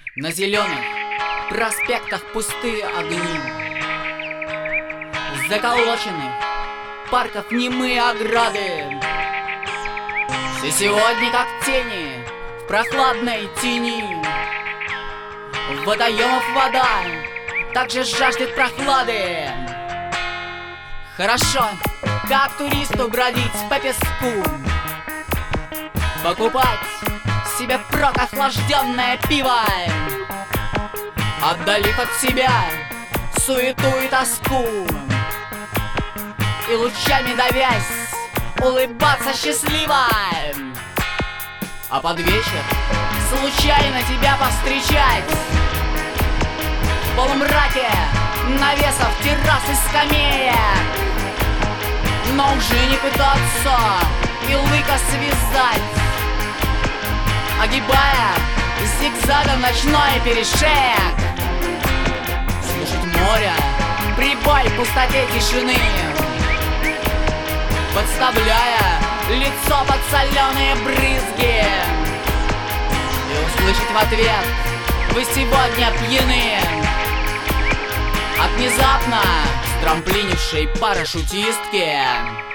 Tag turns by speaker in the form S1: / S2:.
S1: На зеленых проспектах пустые огни, заколоченных парков немые ограды. Все сегодня как тени в прохладной тени. В водоемов вода также жаждет прохлады. Хорошо, как туристу бродить по песку, покупать себе впрок охлажденное пиво, отдалив от себя суету и тоску, и лучами давясь улыбаться счастливо. А под вечер случайно тебя повстречать в полумраке навесов, террас и скамеек, но уже не пытаться и лыка связать, огибая зигзагом ночной перешеек, слушать море, прибой в пустоте тишины, подставляя лицо под соленые брызги, и услышать в ответ: вы сегодня пьяны. От внезапно страмплинившей парашютистки.